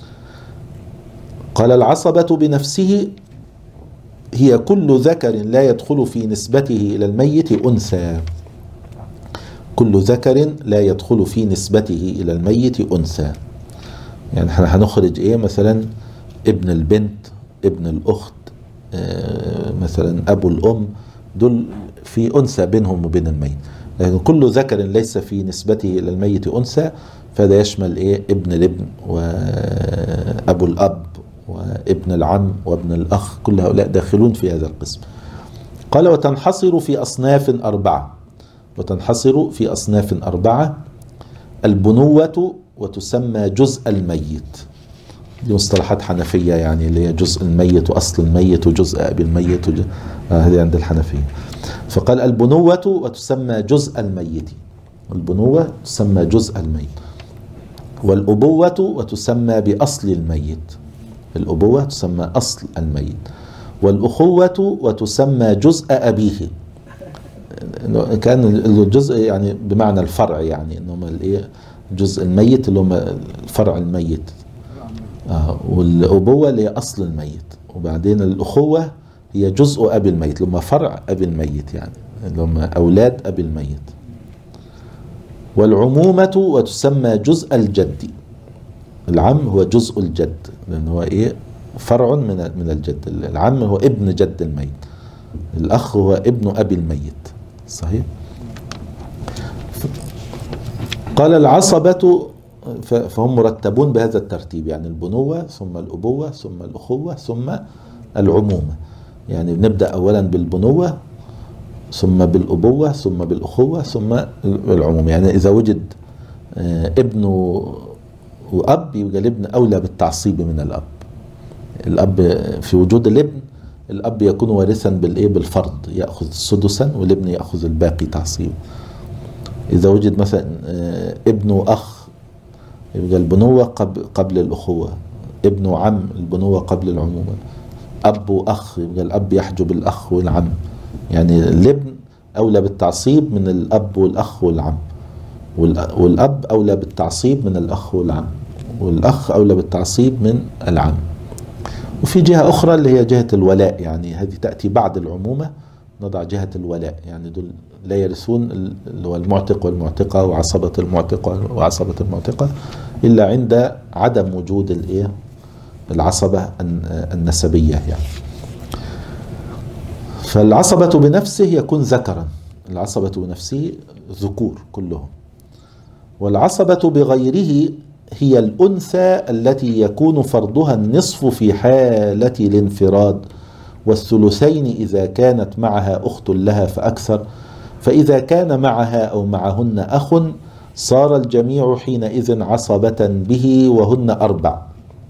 قال العصبة بنفسه هي كل ذكر لا يدخل في نسبته إلى الميت أنثى. كل ذكر لا يدخل في نسبته إلى الميت أنثى. يعني احنا هنخرج ايه؟ مثلا ابن البنت، ابن الأخت، مثلا أبو الأم، دول في أنثى بينهم وبين الميت. لكن كل ذكر ليس في نسبته إلى الميت أنثى فهذا يشمل ايه؟ ابن الابن وأبو الأب وابن العم وابن الأخ، كل هؤلاء داخلون في هذا القسم. قال وتنحصر في أصناف أربعة. وتنحصر في أصناف أربعة: البنوة وتسمى جزء الميت. دي مصطلحات حنفية، يعني اللي هي جزء الميت وأصل الميت وجزء أبي الميت هذه عند الحنفية. فقال البنوة وتسمى جزء الميت. البنوة تسمى جزء الميت. والأبوة وتسمى بأصل الميت. الأبوة تسمى أصل الميت. والأخوة وتسمى جزء أبيه. كان الجزء يعني بمعنى الفرع، يعني انهم الايه؟ جزء الميت اللي هم الفرع الميت. والأبوة اللي هي أصل الميت. وبعدين الأخوة هي جزء أبي الميت اللي هم فرع أبي الميت، يعني اللي هم أولاد أبي الميت. والعمومة وتسمى جزء الجد. العم هو جزء الجد لأنه هو إيه؟ فرع من الجد. العم هو ابن جد الميت. الأخ هو ابن أبي الميت. صحيح. قال العصبة فهم مرتبون بهذا الترتيب، يعني البنوة ثم الأبوة ثم الأخوة ثم العمومة. يعني بنبدأ أولا بالبنوة ثم بالأبوة ثم بالأخوة ثم العمومة. يعني إذا وجد ابن وأب يبقى الابن أولى بالتعصيب من الأب. الأب في وجود الابن، الأب يكون وارثا بالفرض، يأخذ سدسا والابن يأخذ الباقي تعصيب. إذا وجد مثلا ابن وأخ يبقى البنوة قبل الأخوة. ابن وعم البنوة قبل العمومة. أب وأخ يبقى الأب يحجب الأخ والعم. يعني الابن أولى بالتعصيب من الأب والأخ والعم، والأب أولى بالتعصيب من الأخ والعم، والأخ أولى بالتعصيب من العم. وفي جهة أخرى اللي هي جهة الولاء، يعني هذه تأتي بعد العمومة، نضع جهة الولاء. يعني دول لا يرثون اللي هو المعتق والمعتقة وعصبة المعتقة وعصبة المعتقة إلا عند عدم وجود العصبة النسبية يعني. فالعصبة بنفسه يكون ذكرا. العصبة بنفسه ذكور كلهم. والعصبة بغيره هي الأنثى التي يكون فرضها النصف في حالة الانفراد، والثلثين إذا كانت معها أخت لها فأكثر. فإذا كان معها أو معهن أخ صار الجميع حينئذ عصبة به، وهن 4: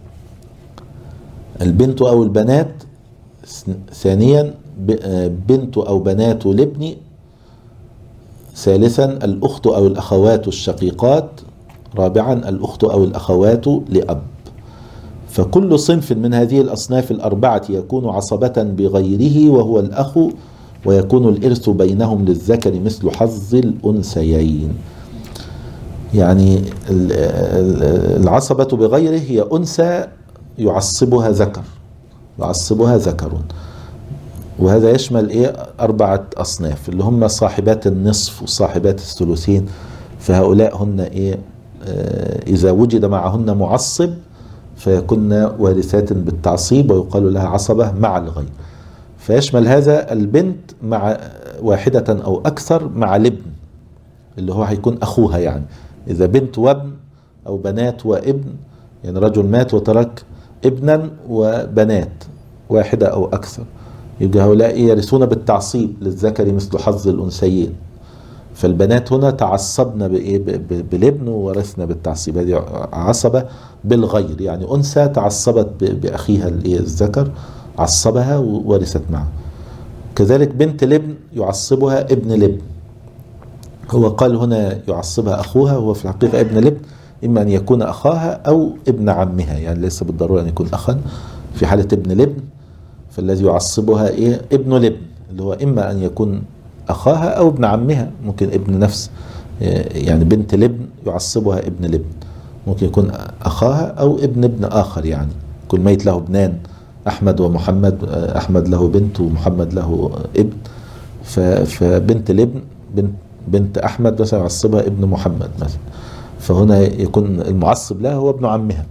البنت أو البنات، ثانيا بنت أو بنات الابن، ثالثا الأخت أو الأخوات الشقيقات، رابعا الأخت أو الأخوات لأب. فكل صنف من هذه الأصناف الأربعة يكون عصبة بغيره وهو الأخ، ويكون الإرث بينهم للذكر مثل حظ الأنثيين. يعني العصبة بغيره هي أنثى يعصبها ذكر، يعصبها ذكر. وهذا يشمل 4 أصناف اللي هم صاحبات النصف وصاحبات الثلثين. فهؤلاء هن إذا وجد معهن معصب فيكن وارثات بالتعصيب ويقال لها عصبة مع الغير. فيشمل هذا البنت مع واحدة أو أكثر مع الابن اللي هو هيكون أخوها. يعني إذا بنت وابن أو بنات وابن، يعني رجل مات وترك ابنا وبنات واحدة أو أكثر، يبقى هؤلاء يرثون بالتعصيب للذكر مثل حظ الأنثيين. فالبنات هنا تعصبن بالابن وورثنا بالتعصيب. هذه عصبة بالغير، يعني أنثى تعصبت بأخيها الذكر، عصبها وورثت معه. كذلك بنت الابن يعصبها ابن الابن، هو قال هنا يعصبها أخوها، وهو في الحقيقة ابن الابن إما أن يكون أخاها أو ابن عمها، يعني ليس بالضرورة أن يكون أخا. في حالة ابن الابن فالذي يعصبها إيه؟ ابن الابن، اللي هو إما أن يكون أخاها أو ابن عمها، ممكن ابن نفس، يعني بنت الابن يعصبها ابن الابن، ممكن يكون أخاها أو ابن آخر، يعني كل ميت له ابنان، أحمد ومحمد، أحمد له بنت ومحمد له ابن، فبنت الابن بنت أحمد مثلا يعصبها ابن محمد مثلا، فهنا يكون المعصب لها هو ابن عمها.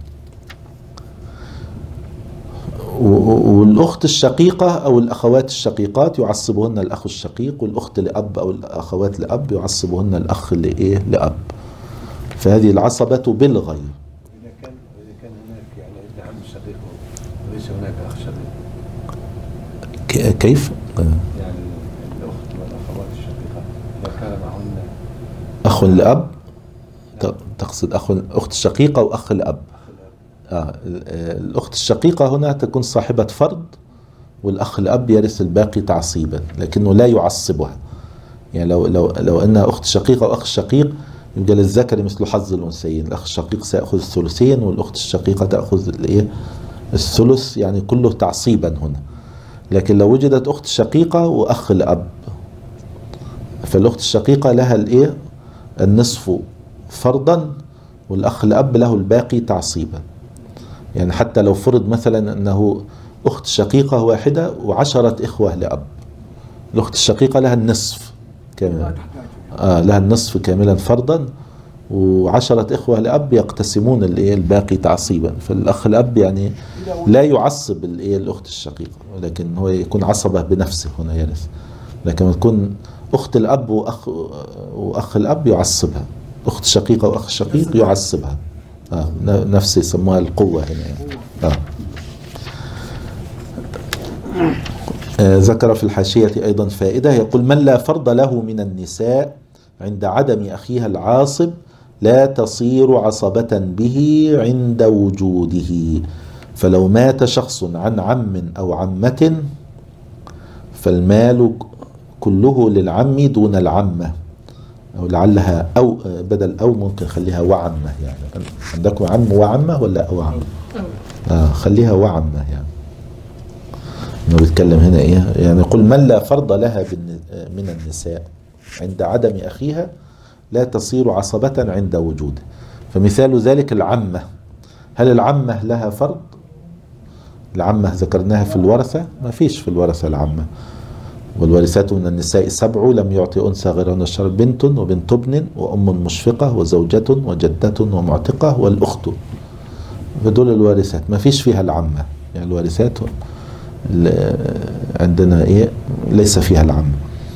والأخت الشقيقة أو الأخوات الشقيقات يعصبهن الأخ الشقيق، والأخت لأب أو الأخوات لأب يعصبهن الأخ لإيه؟ لأب. فهذه العصبة بالغير. إذا كان هناك يعني ابن عم شقيق وليس هناك أخ شقيق، كيف؟ يعني الأخت والأخوات الشقيقة إذا كان معهن أخ لأب، تقصد أخت الشقيقة وأخ لأب. الأخت الشقيقة هنا تكون صاحبة فرض، والأخ الأب يرث الباقي تعصيبا لكنه لا يعصبها. يعني لو أنها أخت شقيقة وأخ شقيق يبقى للذكر مثل حظ الأنثيين، الأخ الشقيق سيأخذ الثلثين والأخت الشقيقة تأخذ الثلث، يعني كله تعصيبا هنا. لكن لو وجدت أخت شقيقة وأخ الأب فالأخت الشقيقة لها النصف فرضا، والأخ الأب له الباقي تعصيبا. يعني حتى لو فرض مثلا أنه أخت شقيقة واحدة و10 إخوة لأب، الأخت الشقيقة لها النصف كاملا، لها النصف كاملا فرضا، و10 إخوة لأب يقتسمون الباقي تعصيبا. فالأخ الأب يعني لا يعصب الأخت الشقيقة، ولكن هو يكون عصبة بنفسه هنا يرث. لكن تكون أخت الأب وأخ الأب يعصبها، أخت شقيقة وأخ شقيق يعصبها، نفس يسموها القوة هنا. ذكر في الحاشية أيضا فائدة، يقول: من لا فرض له من النساء عند عدم أخيها العاصب لا تصير عصبة به عند وجوده. فلو مات شخص عن عم أو عمة فالمال كله للعم دون العمة، أو لعلها أو بدل أو ممكن خليها وعمة. يعني عندكم عم وعمة ولا أو عمة؟ خليها وعمة. يعني إنه بيتكلم هنا إيه؟ يعني يقول: من لا فرض لها من النساء عند عدم أخيها لا تصير عصبة عند وجوده. فمثال ذلك العمة. هل العمة لها فرض؟ العمة ذكرناها في الورثة، ما فيش في الورثة العمة. والوارثات من النساء 7 لم يعطي أنثى غيرهن الشرع: بنت وبنت ابن وأم مشفقة وزوجة وجدة ومعتقة والأخت. فدول الوارثات ما فيش فيها العمة. يعني الوارثات عندنا ليس فيها العمة.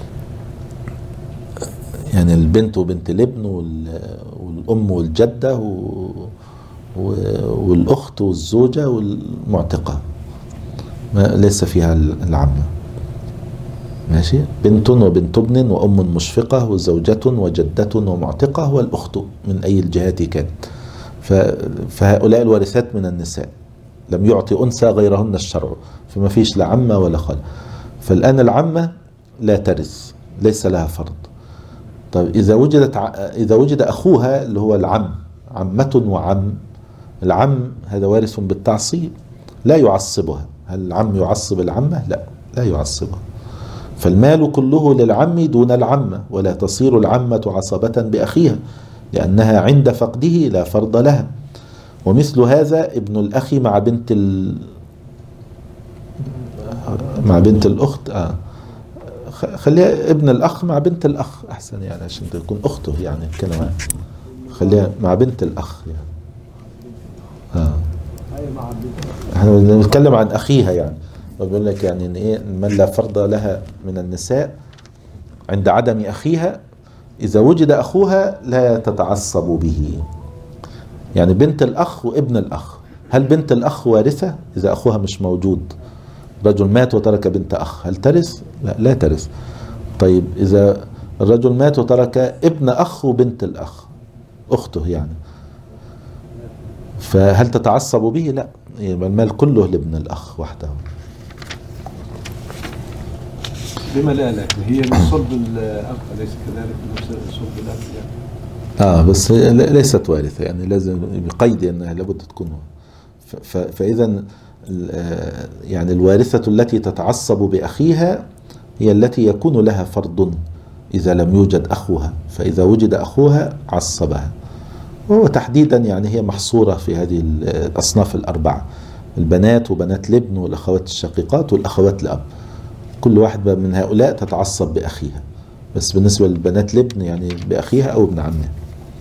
يعني البنت وبنت الابن والأم والجدة والأخت والزوجة والمعتقة ليس فيها العمة. ماشي. بنت وبنت ابن وأم مشفقة وزوجة وجدة ومعتقة والأخت من أي الجهات كانت. فهؤلاء الوارثات من النساء لم يعطي أنثى غيرهن الشرع، فما فيش لا عمة ولا خال. فالآن العمة لا ترث، ليس لها فرض. طيب إذا وجد أخوها اللي هو العم، عمة وعم، العم هذا وارث بالتعصيب لا يعصبها. هل العم يعصب العمة؟ لا يعصبها. فالمال كله للعم دون العمة، ولا تصير العمة عصبة بأخيها لأنها عند فقده لا فرض لها. ومثل هذا ابن الأخ مع بنت الأخت. خليها ابن الأخ مع بنت الأخ أحسن، يعني عشان تكون أخته، يعني الكلمة خليها مع بنت الأخ يعني. احنا بنتكلم عن أخيها، يعني بقول لك يعني إن من لا فرض لها من النساء عند عدم أخيها إذا وجد أخوها لا تتعصب به. يعني بنت الأخ وابن الأخ، هل بنت الأخ وارثة إذا أخوها مش موجود؟ رجل مات وترك بنت أخ، هل ترث؟ لا ترث. طيب إذا الرجل مات وترك ابن أخ وبنت الأخ، أخته يعني، فهل تتعصب به؟ لا، يبقى المال كله لابن الأخ وحده. بما لا لكن هي من صلب الأب أليس كذلك؟ من صلب الأب يعني. بس ليست وارثة، يعني لازم بقيد أنها لابد تكون. فإذا يعني الوارثة التي تتعصب بأخيها هي التي يكون لها فرض إذا لم يوجد أخوها، فإذا وجد أخوها عصبها. وهو تحديدا يعني هي محصورة في هذه الأصناف الأربعة: البنات وبنات الابن والأخوات الشقيقات والأخوات الأب. كل واحد من هؤلاء تتعصب بأخيها، بس بالنسبة للبنات الابن يعني بأخيها أو ابن عمها.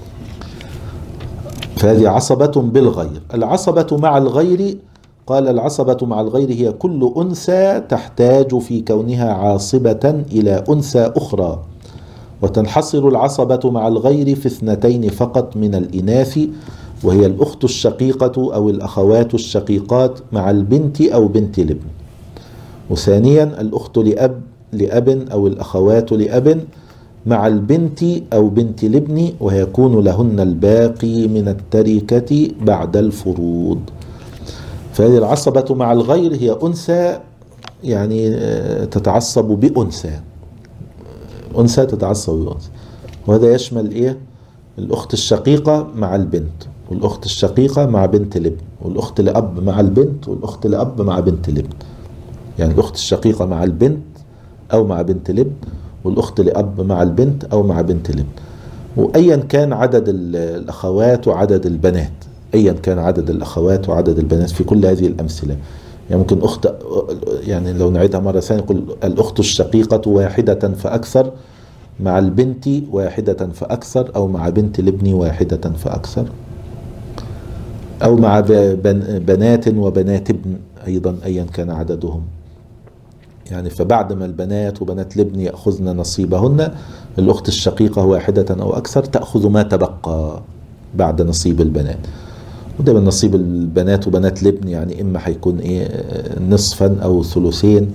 فهذه عصبة بالغير. العصبة مع الغير، قال العصبة مع الغير هي كل أنثى تحتاج في كونها عاصبة إلى أنثى أخرى، وتنحصر العصبة مع الغير في 2 فقط من الإناث، وهي الأخت الشقيقة أو الأخوات الشقيقات مع البنت أو بنت الابن. وثانيا الأخت لأب أو الأخوات لأب مع البنت أو بنت الابن، ويكون لهن الباقي من التركة بعد الفروض. فهذه العصبة مع الغير هي أنثى يعني تتعصب بأنثى، أنثى تتعصب بأنثى، وهذا يشمل إيه؟ الأخت الشقيقة مع البنت، والأخت الشقيقة مع بنت الابن، والأخت لأب مع البنت، والأخت لأب مع بنت الابن. يعني الأخت الشقيقة مع البنت أو مع بنت الابن، والأخت لأب مع البنت أو مع بنت الابن. وأيا كان عدد الأخوات وعدد البنات، أيا كان عدد الأخوات وعدد البنات في كل هذه الأمثلة. يعني ممكن أخت، يعني لو نعيدها مرة ثانية نقول الأخت الشقيقة 1 فأكثر مع البنت 1 فأكثر، أو مع بنت الابن 1 فأكثر، أو مع بنات وبنات ابن أيضا أيا كان عددهم. يعني فبعد ما البنات وبنات الابن يأخذن نصيبهن، الأخت الشقيقة 1 أو أكثر تأخذ ما تبقى بعد نصيب البنات. ودائما نصيب البنات وبنات الابن يعني إما حيكون نصفا أو ثلثين.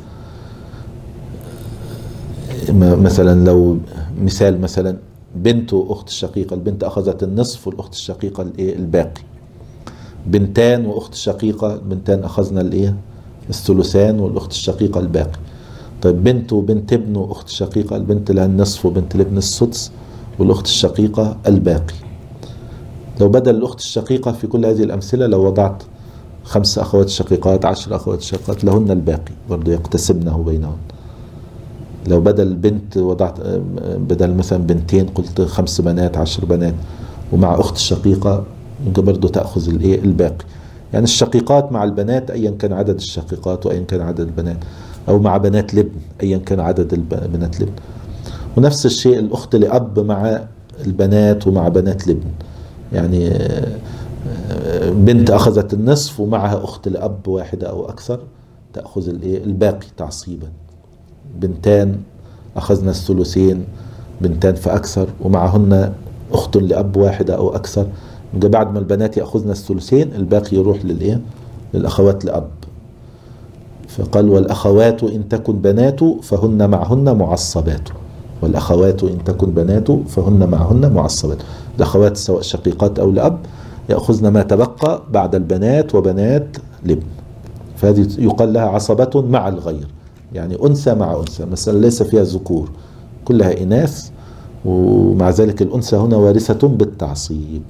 مثلا لو مثال، مثلا بنت وأخت الشقيقة، البنت أخذت النصف والأخت الشقيقة الباقي. بنتان وأخت الشقيقة، البنتان أخذنا الثلثان والأخت الشقيقة الباقي. طيب بنت وبنت ابن وأخت الشقيقة، البنت لها النصف وبنت الابن السدس والأخت الشقيقة الباقي. لو بدل الأخت الشقيقة في كل هذه الأمثلة، لو وضعت 5 أخوات شقيقات 10 أخوات شقيقات لهن الباقي، برضو يقتسمنه بينهن. لو بدل بنت وضعت بدل مثلا بنتين قلت 5 بنات 10 بنات، ومع أخت الشقيقة برضو تأخذ الباقي. يعني الشقيقات مع البنات أيا كان عدد الشقيقات وأيا كان عدد البنات، أو مع بنات الابن أيا كان عدد بنات الابن. ونفس الشيء الأخت لأب مع البنات ومع بنات الابن. يعني بنت أخذت النصف ومعها أخت لأب 1 أو أكثر تأخذ الباقي تعصيبا. بنتان أخذنا الثلثين، بنتان فأكثر ومعهن أخت لأب 1 أو أكثر. بعد ما البنات يأخذن الثلثين، الباقي يروح للأخوات لأب. فقال والأخوات إن تكن بنات فهن معهن معصبات، والأخوات إن تكن بنات فهن معهن معصبات. الأخوات سواء شقيقات أو لأب يأخذن ما تبقى بعد البنات وبنات الابن. فهذه يقال لها عصبة مع الغير، يعني أنثى مع أنثى، مثلا ليس فيها ذكور، كلها إناث، ومع ذلك الأنثى هنا وارثة بالتعصيب.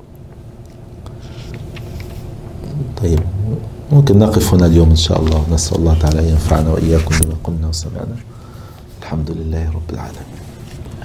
طيب ممكن نقف هنا اليوم إن شاء الله، نسأل الله تعالى أن ينفعنا وإياكم بما قلنا وسمعنا. الحمد لله رب العالمين.